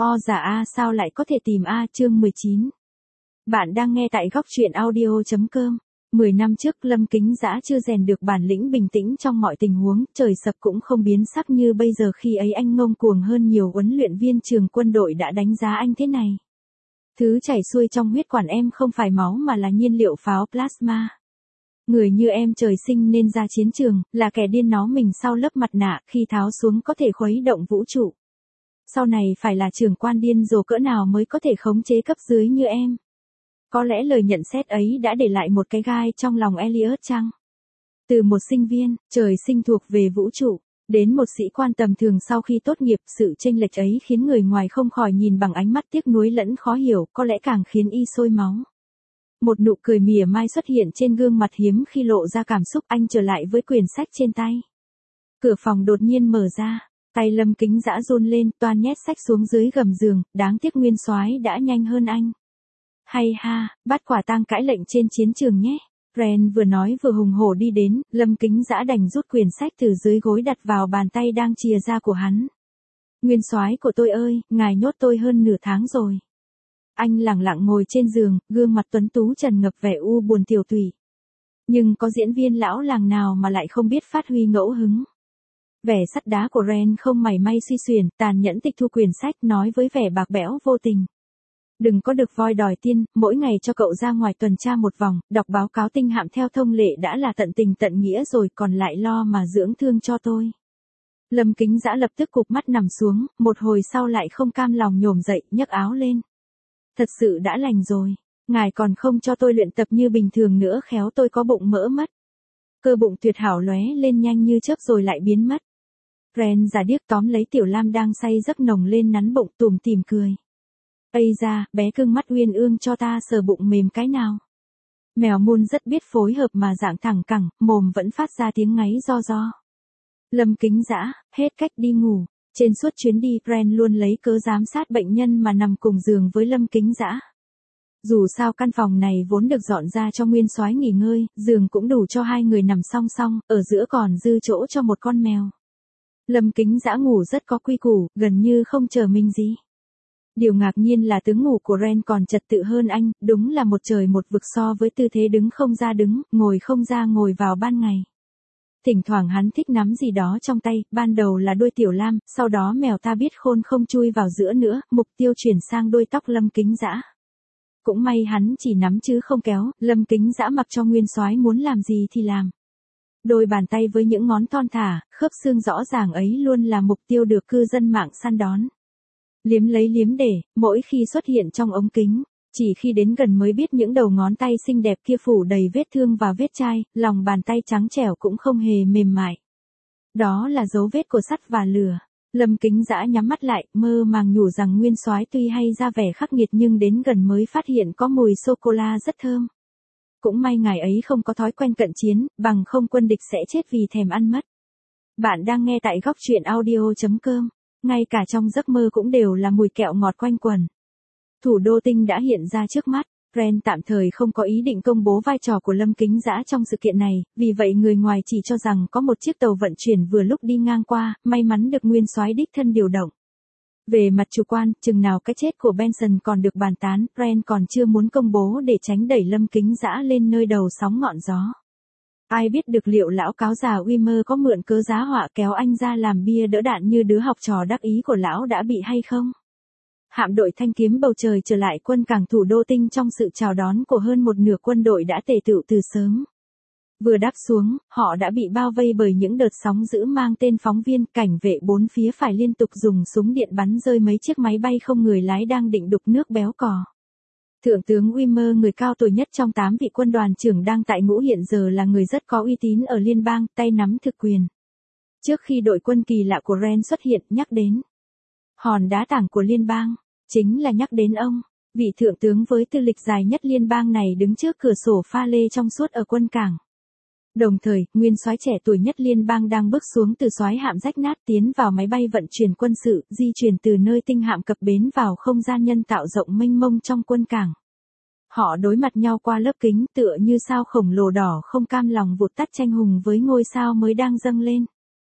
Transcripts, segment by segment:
O già A sao lại có thể tìm A chương 19. Bạn đang nghe tại góc truyện audio.com. 10 năm trước Lâm Kính Dã chưa rèn được bản lĩnh bình tĩnh trong mọi tình huống, trời sập cũng không biến sắc như bây giờ, khi ấy anh ngông cuồng hơn nhiều huấn luyện viên trường quân đội đã đánh giá anh thế này. Thứ chảy xuôi trong huyết quản em không phải máu mà là nhiên liệu pháo plasma. Người như em trời sinh nên ra chiến trường, là kẻ điên nó mình sau lớp mặt nạ, khi tháo xuống có thể khuấy động vũ trụ. Sau này phải là trưởng quan điên rồ cỡ nào mới có thể khống chế cấp dưới như em. Có lẽ lời nhận xét ấy đã để lại một cái gai trong lòng Elliot chăng? Từ một sinh viên, trời sinh thuộc về vũ trụ, đến một sĩ quan tầm thường sau khi tốt nghiệp, sự chênh lệch ấy khiến người ngoài không khỏi nhìn bằng ánh mắt tiếc nuối lẫn khó hiểu, có lẽ càng khiến y sôi máu. Một nụ cười mỉa mai xuất hiện trên gương mặt hiếm khi lộ ra cảm xúc, anh trở lại với quyển sách trên tay. Cửa phòng đột nhiên mở ra. Tay Lâm Kính Dã run lên, toan nhét sách xuống dưới gầm giường, đáng tiếc Nguyên Soái đã nhanh hơn anh. Hay ha, bắt quả tang cãi lệnh trên chiến trường nhé. Ren vừa nói vừa hùng hổ đi đến, Lâm Kính Dã đành rút quyển sách từ dưới gối đặt vào bàn tay đang chìa ra của hắn. Nguyên Soái của tôi ơi, ngài nhốt tôi hơn nửa tháng rồi. Anh lẳng lặng ngồi trên giường, gương mặt tuấn tú tràn ngập vẻ u buồn tiều tụy. Nhưng có diễn viên lão làng nào mà lại không biết phát huy ngẫu hứng. Vẻ sắt đá của Ren không mảy may suy xuyển, tàn nhẫn tịch thu quyển sách, nói với vẻ bạc bẽo vô tình. Đừng có được voi đòi tiên, mỗi ngày cho cậu ra ngoài tuần tra một vòng, đọc báo cáo tinh hạm theo thông lệ đã là tận tình tận nghĩa rồi, còn lại lo mà dưỡng thương cho tôi. Lâm Kính Dã lập tức cụp mắt nằm xuống, một hồi sau lại không cam lòng nhổm dậy, nhấc áo lên. Thật sự đã lành rồi, ngài còn không cho tôi luyện tập như bình thường nữa, khéo tôi có bụng mỡ mất. Cơ bụng tuyệt hảo lóe lên nhanh như chớp rồi lại biến mất. Ren già điếc tóm lấy Tiểu Lam đang say giấc nồng lên, nắn bụng tủm tỉm cười. Ây da, bé cưng mắt uyên ương, cho ta sờ bụng mềm cái nào. Mèo Moon rất biết phối hợp mà dạng thẳng cẳng, mồm vẫn phát ra tiếng ngáy ro ro. Lâm Kính Dã, hết cách đi ngủ. Trên suốt chuyến đi, Ren luôn lấy cớ giám sát bệnh nhân mà nằm cùng giường với Lâm Kính Dã. Dù sao căn phòng này vốn được dọn ra cho Nguyên Soái nghỉ ngơi, giường cũng đủ cho hai người nằm song song, ở giữa còn dư chỗ cho một con mèo. Lâm Kính Dã ngủ rất có quy củ, gần như không chờ mình gì. Điều ngạc nhiên là tướng ngủ của Ren còn trật tự hơn anh, đúng là một trời một vực so với tư thế đứng không ra đứng, ngồi không ra ngồi vào ban ngày. Thỉnh thoảng hắn thích nắm gì đó trong tay, ban đầu là đuôi Tiểu Lam, sau đó mèo ta biết khôn không chui vào giữa nữa, mục tiêu chuyển sang đuôi tóc Lâm Kính Dã. Cũng may hắn chỉ nắm chứ không kéo, Lâm Kính Dã mặc cho Nguyên Soái muốn làm gì thì làm. Đôi bàn tay với những ngón thon thả, khớp xương rõ ràng ấy luôn là mục tiêu được cư dân mạng săn đón. Liếm lấy liếm để, mỗi khi xuất hiện trong ống kính, chỉ khi đến gần mới biết những đầu ngón tay xinh đẹp kia phủ đầy vết thương và vết chai, lòng bàn tay trắng trẻo cũng không hề mềm mại. Đó là dấu vết của sắt và lửa. Lâm Kính Dã nhắm mắt lại, mơ màng nhủ rằng Nguyên Soái tuy hay ra vẻ khắc nghiệt nhưng đến gần mới phát hiện có mùi sô-cô-la rất thơm. Cũng may ngài ấy không có thói quen cận chiến, bằng không quân địch sẽ chết vì thèm ăn mất. Bạn đang nghe tại góc truyện audio.com. Ngay cả trong giấc mơ cũng đều là mùi kẹo ngọt quanh quẩn. Thủ đô tinh đã hiện ra trước mắt. Ren tạm thời không có ý định công bố vai trò của Lâm Kính Dã trong sự kiện này, vì vậy người ngoài chỉ cho rằng có một chiếc tàu vận chuyển vừa lúc đi ngang qua, may mắn được Nguyên Soái đích thân điều động. Về mặt chủ quan, chừng nào cái chết của Benson còn được bàn tán, Ren còn chưa muốn công bố để tránh đẩy Lâm Kính Dã lên nơi đầu sóng ngọn gió. Ai biết được liệu lão cáo già Wimmer có mượn cớ giá họa kéo anh ra làm bia đỡ đạn như đứa học trò đắc ý của lão đã bị hay không? Hạm đội Thanh Kiếm bầu trời trở lại quân cảng thủ đô tinh trong sự chào đón của hơn một nửa quân đội đã tề tựu từ sớm. Vừa đáp xuống, họ đã bị bao vây bởi những đợt sóng dữ mang tên phóng viên, cảnh vệ bốn phía phải liên tục dùng súng điện bắn rơi mấy chiếc máy bay không người lái đang định đục nước béo cò. Thượng tướng Wimmer, người cao tuổi nhất trong 8 vị quân đoàn trưởng đang tại ngũ, hiện giờ là người rất có uy tín ở liên bang, tay nắm thực quyền. Trước khi đội quân kỳ lạ của Ren xuất hiện, nhắc đến hòn đá tảng của liên bang, chính là nhắc đến ông, vị thượng tướng với tư lịch dài nhất liên bang này đứng trước cửa sổ pha lê trong suốt ở quân cảng. Đồng thời, Nguyên Soái trẻ tuổi nhất liên bang đang bước xuống từ soái hạm rách nát tiến vào máy bay vận chuyển quân sự, di chuyển từ nơi tinh hạm cập bến vào không gian nhân tạo rộng mênh mông trong quân cảng. Họ đối mặt nhau qua lớp kính, tựa như sao khổng lồ đỏ không cam lòng vụt tắt tranh hùng với ngôi sao mới đang dâng lên.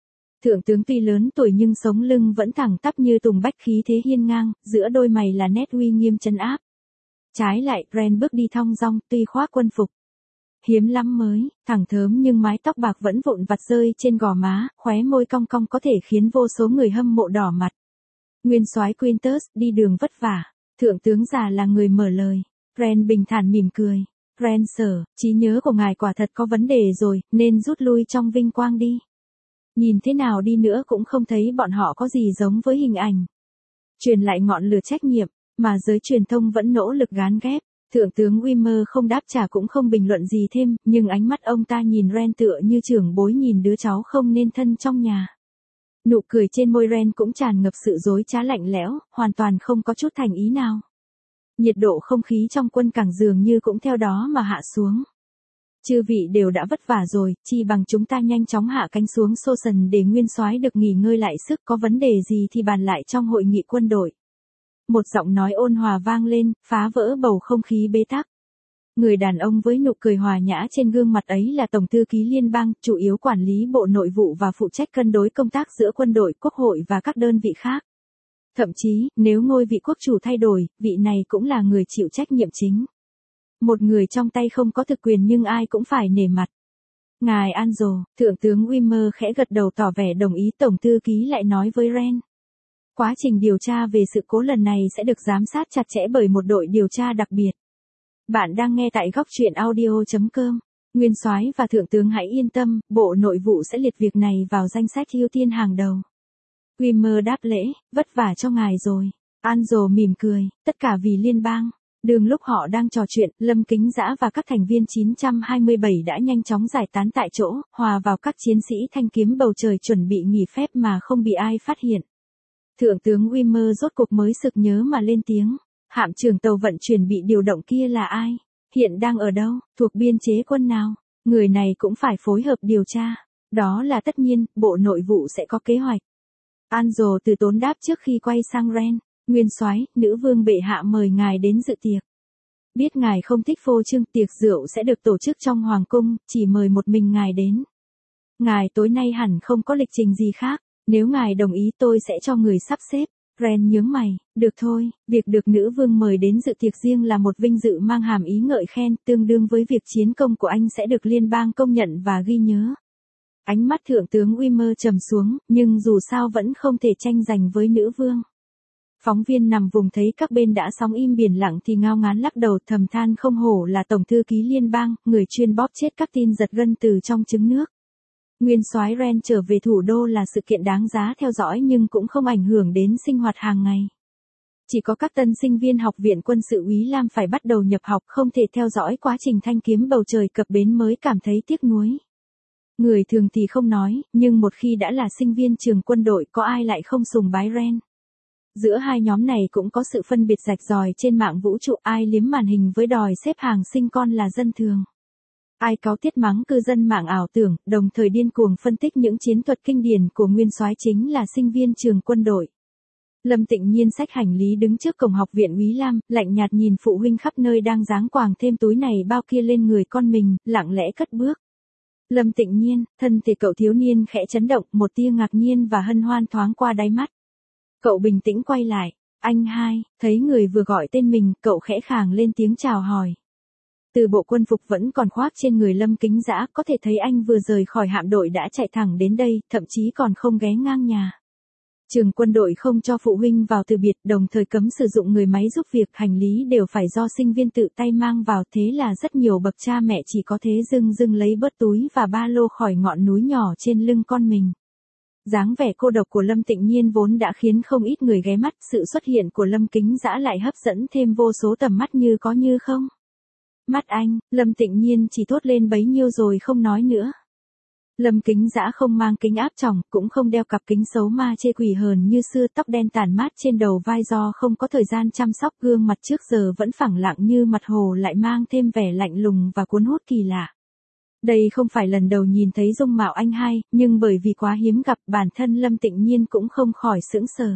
Thượng tướng tuy lớn tuổi nhưng sống lưng vẫn thẳng tắp như tùng bách, khí thế hiên ngang, giữa đôi mày là nét uy nghiêm trấn áp. Trái lại, Ren bước đi thong dong, tuy khoác quân phục hiếm lắm mới, thẳng thớm nhưng mái tóc bạc vẫn vụn vặt rơi trên gò má, khóe môi cong cong có thể khiến vô số người hâm mộ đỏ mặt. Nguyên soái Quintus, đi đường vất vả. Thượng tướng già là người mở lời. Ren bình thản mỉm cười. Ren sir, trí nhớ của ngài quả thật có vấn đề rồi, nên rút lui trong vinh quang đi. Nhìn thế nào đi nữa cũng không thấy bọn họ có gì giống với hình ảnh. Truyền lại ngọn lửa trách nhiệm, mà giới truyền thông vẫn nỗ lực gán ghép. Thượng tướng Wimmer không đáp trả cũng không bình luận gì thêm, nhưng ánh mắt ông ta nhìn Ren tựa như trưởng bối nhìn đứa cháu không nên thân trong nhà. Nụ cười trên môi Ren cũng tràn ngập sự dối trá lạnh lẽo, hoàn toàn không có chút thành ý nào. Nhiệt độ không khí trong quân cảng dường như cũng theo đó mà hạ xuống. Chư vị đều đã vất vả rồi, chi bằng chúng ta nhanh chóng hạ cánh xuống Soissons để nguyên soái được nghỉ ngơi lại sức, có vấn đề gì thì bàn lại trong hội nghị quân đội. Một giọng nói ôn hòa vang lên, phá vỡ bầu không khí bế tắc. Người đàn ông với nụ cười hòa nhã trên gương mặt ấy là Tổng thư ký liên bang, chủ yếu quản lý bộ nội vụ và phụ trách cân đối công tác giữa quân đội, quốc hội và các đơn vị khác. Thậm chí, nếu ngôi vị quốc chủ thay đổi, vị này cũng là người chịu trách nhiệm chính. Một người trong tay không có thực quyền nhưng ai cũng phải nể mặt. Ngài Anzo, Thượng tướng Wimmer khẽ gật đầu tỏ vẻ đồng ý. Tổng thư ký lại nói với Ren. Quá trình điều tra về sự cố lần này sẽ được giám sát chặt chẽ bởi một đội điều tra đặc biệt. Bạn đang nghe tại góc truyện audio.com. Nguyên soái và thượng tướng hãy yên tâm, Bộ Nội vụ sẽ liệt việc này vào danh sách ưu tiên hàng đầu. Wimmer đáp lễ, vất vả cho ngài rồi. Anzo mỉm cười, tất cả vì liên bang. Đường lúc họ đang trò chuyện, Lâm Kính Dã và các thành viên 927 đã nhanh chóng giải tán tại chỗ, hòa vào các chiến sĩ thanh kiếm bầu trời chuẩn bị nghỉ phép mà không bị ai phát hiện. Thượng tướng Wimmer rốt cuộc mới sực nhớ mà lên tiếng. Hạm trưởng tàu vận chuyển bị điều động kia là ai? Hiện đang ở đâu? Thuộc biên chế quân nào? Người này cũng phải phối hợp điều tra. Đó là tất nhiên, Bộ Nội vụ sẽ có kế hoạch. Anzo từ tốn đáp trước khi quay sang Ren. Nguyên soái, nữ vương bệ hạ mời ngài đến dự tiệc. Biết ngài không thích phô trương, tiệc rượu sẽ được tổ chức trong hoàng cung, chỉ mời một mình ngài đến. Ngài tối nay hẳn không có lịch trình gì khác. Nếu ngài đồng ý tôi sẽ cho người sắp xếp. Ren nhướng mày, được thôi, việc được nữ vương mời đến dự tiệc riêng là một vinh dự mang hàm ý ngợi khen, tương đương với việc chiến công của anh sẽ được liên bang công nhận và ghi nhớ. Ánh mắt thượng tướng Wimmer trầm xuống, nhưng dù sao vẫn không thể tranh giành với nữ vương. Phóng viên nằm vùng thấy các bên đã sóng im biển lặng thì ngao ngán lắc đầu thầm than không hổ là tổng thư ký liên bang, người chuyên bóp chết các tin giật gân từ trong trứng nước. Nguyên soái Ren trở về thủ đô là sự kiện đáng giá theo dõi nhưng cũng không ảnh hưởng đến sinh hoạt hàng ngày. Chỉ có các tân sinh viên học viện quân sự Úy Lam phải bắt đầu nhập học không thể theo dõi quá trình thanh kiếm bầu trời cập bến mới cảm thấy tiếc nuối. Người thường thì không nói, nhưng một khi đã là sinh viên trường quân đội có ai lại không sùng bái Ren. Giữa hai nhóm này cũng có sự phân biệt rạch ròi trên mạng vũ trụ, ai liếm màn hình với đòi xếp hàng sinh con là dân thường. Ai cáu tiết mắng cư dân mạng ảo tưởng, đồng thời điên cuồng phân tích những chiến thuật kinh điển của nguyên soái chính là sinh viên trường quân đội. Lâm Tịnh Nhiên xách hành lý đứng trước cổng học viện Úy Lam, lạnh nhạt nhìn phụ huynh khắp nơi đang giáng quàng thêm túi này bao kia lên người con mình, lặng lẽ cất bước. Lâm Tịnh Nhiên, thân thể cậu thiếu niên khẽ chấn động, một tia ngạc nhiên và hân hoan thoáng qua đáy mắt. Cậu bình tĩnh quay lại, anh hai, thấy người vừa gọi tên mình, cậu khẽ khàng lên tiếng chào hỏi. Từ bộ quân phục vẫn còn khoác trên người Lâm Kính Dã, có thể thấy anh vừa rời khỏi hạm đội đã chạy thẳng đến đây, thậm chí còn không ghé ngang nhà. Trường quân đội không cho phụ huynh vào từ biệt, đồng thời cấm sử dụng người máy giúp việc, hành lý đều phải do sinh viên tự tay mang vào, thế là rất nhiều bậc cha mẹ chỉ có thế dưng dưng lấy bớt túi và ba lô khỏi ngọn núi nhỏ trên lưng con mình. Dáng vẻ cô độc của Lâm Tịnh Nhiên vốn đã khiến không ít người ghé mắt, sự xuất hiện của Lâm Kính Dã lại hấp dẫn thêm vô số tầm mắt như có như không. Mắt anh, Lâm Tịnh Nhiên chỉ thốt lên bấy nhiêu rồi không nói nữa. Lâm Kính Dã không mang kính áp tròng, cũng không đeo cặp kính xấu ma chê quỷ hờn như xưa, tóc đen tản mát trên đầu vai do không có thời gian chăm sóc, gương mặt trước giờ vẫn phẳng lặng như mặt hồ lại mang thêm vẻ lạnh lùng và cuốn hút kỳ lạ. Đây không phải lần đầu nhìn thấy dung mạo anh hai, nhưng bởi vì quá hiếm gặp bản thân Lâm Tịnh Nhiên cũng không khỏi sững sờ.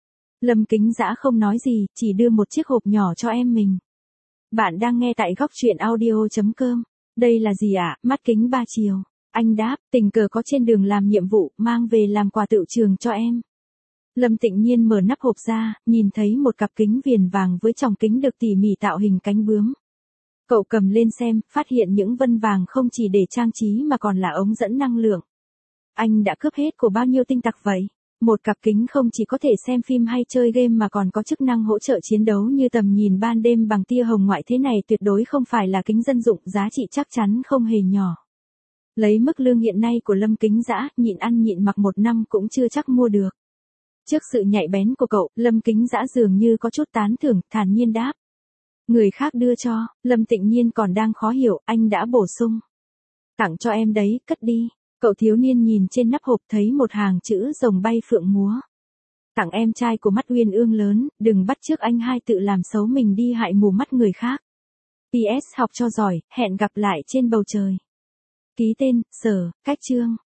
Lâm Kính Dã không nói gì, chỉ đưa một chiếc hộp nhỏ cho em mình. Bạn đang nghe tại góc truyện audio.com. Đây là gì ạ? Mắt kính 3 chiều. Anh đáp, tình cờ có trên đường làm nhiệm vụ, mang về làm quà tựu trường cho em. Lâm Tịnh Nhiên mở nắp hộp ra, nhìn thấy một cặp kính viền vàng với tròng kính được tỉ mỉ tạo hình cánh bướm. Cậu cầm lên xem, phát hiện những vân vàng không chỉ để trang trí mà còn là ống dẫn năng lượng. Anh đã cướp hết của bao nhiêu tinh tặc vậy? Một cặp kính không chỉ có thể xem phim hay chơi game mà còn có chức năng hỗ trợ chiến đấu như tầm nhìn ban đêm bằng tia hồng ngoại, thế này tuyệt đối không phải là kính dân dụng, giá trị chắc chắn không hề nhỏ. Lấy mức lương hiện nay của Lâm Kính Dã, nhịn ăn nhịn mặc 1 năm cũng chưa chắc mua được. Trước sự nhạy bén của cậu, Lâm Kính Dã dường như có chút tán thưởng, thản nhiên đáp. Người khác đưa cho, Lâm Tịnh Nhiên còn đang khó hiểu, anh đã bổ sung. Tặng cho em đấy, cất đi. Cậu thiếu niên nhìn trên nắp hộp thấy một hàng chữ rồng bay phượng múa. Tặng em trai của mắt uyên ương lớn, đừng bắt chước anh hai tự làm xấu mình đi hại mù mắt người khác. PS học cho giỏi, hẹn gặp lại trên bầu trời. Ký tên, Sở, Cách Chương.